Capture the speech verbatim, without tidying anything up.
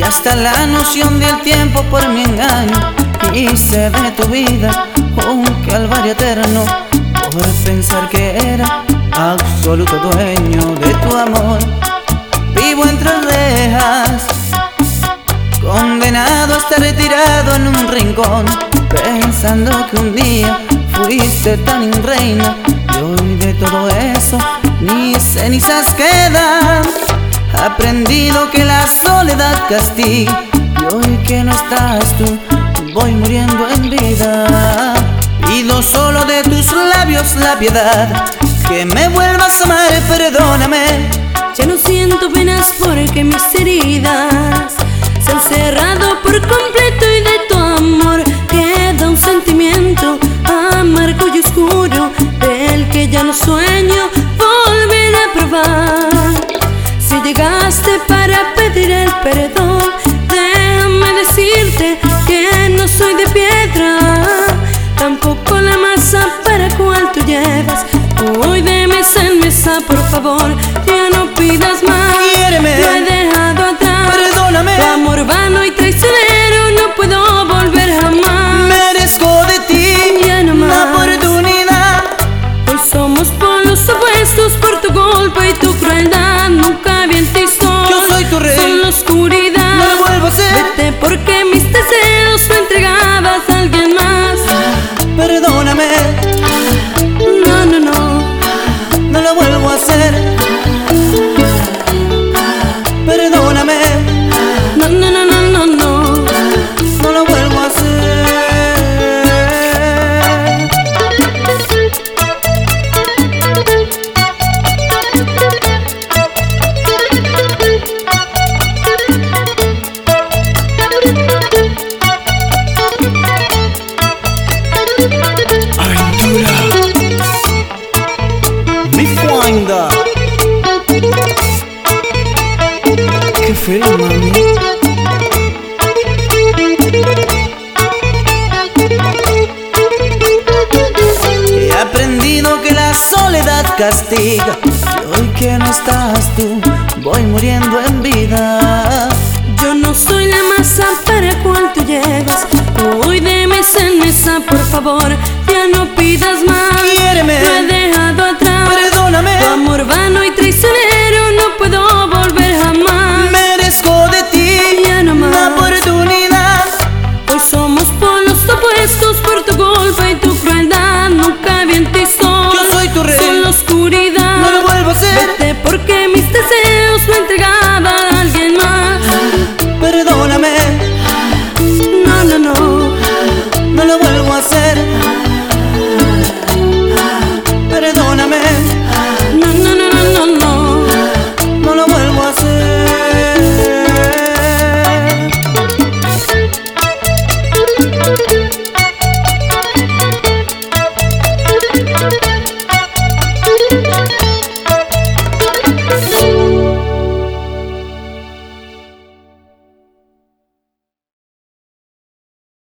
hasta la noción del tiempo por mi engaño. Hice de tu vida un calvario eterno por pensar que era absoluto dueño de tu amor. Vivo entre rejas, condenado a estar retirado en un rincón, pensando que un día fuiste tan reina. Y hoy de todo eso ni cenizas quedan. Aprendí lo que la soledad castiga, y hoy que no estás tú voy muriendo en vida. Pido solo de tus labios la piedad, que me vuelvas a amar, perdóname. Ya no siento penas porque mis heridas se han cerrado por completo, y de tu amor queda un sentimiento amargo y oscuro, del que ya no sueño volver a probar. Si llegaste para pedir el perdón, déjame decirte que no soy de piedra, tampoco la masa para cual tú llevas. Voy de mesa en mesa, por favor, ya no pidas más. Quiéreme, lo he dejado atrás. Perdóname, tu amor vano y traicionero no puedo volver jamás. Merezco de ti ya no más la oportunidad. Hoy somos polos opuestos por tu culpa y tu crueldad. Nunca vi en ti sol, yo soy tu rey, solo oscuridad. no lo vuelvo a hacer. Vete porque mis deseos me entregabas a alguien más. Perdóname, no, no, no, no lo vuelvo a hacer. Perdóname, no, no, no, no, no, no, no lo vuelvo a hacer. Aventura, mi fuanda. Qué feo, mami. He aprendido que la soledad castiga, y hoy que no estás tú voy muriendo en vida. yo no soy la masa para cual tú llevas. Voy de mesa en mesa, por favor, ya no pidas más. Quiéreme, lo he dejado atrás. perdóname. Tu amor vano y traicionero no puedo volver jamás.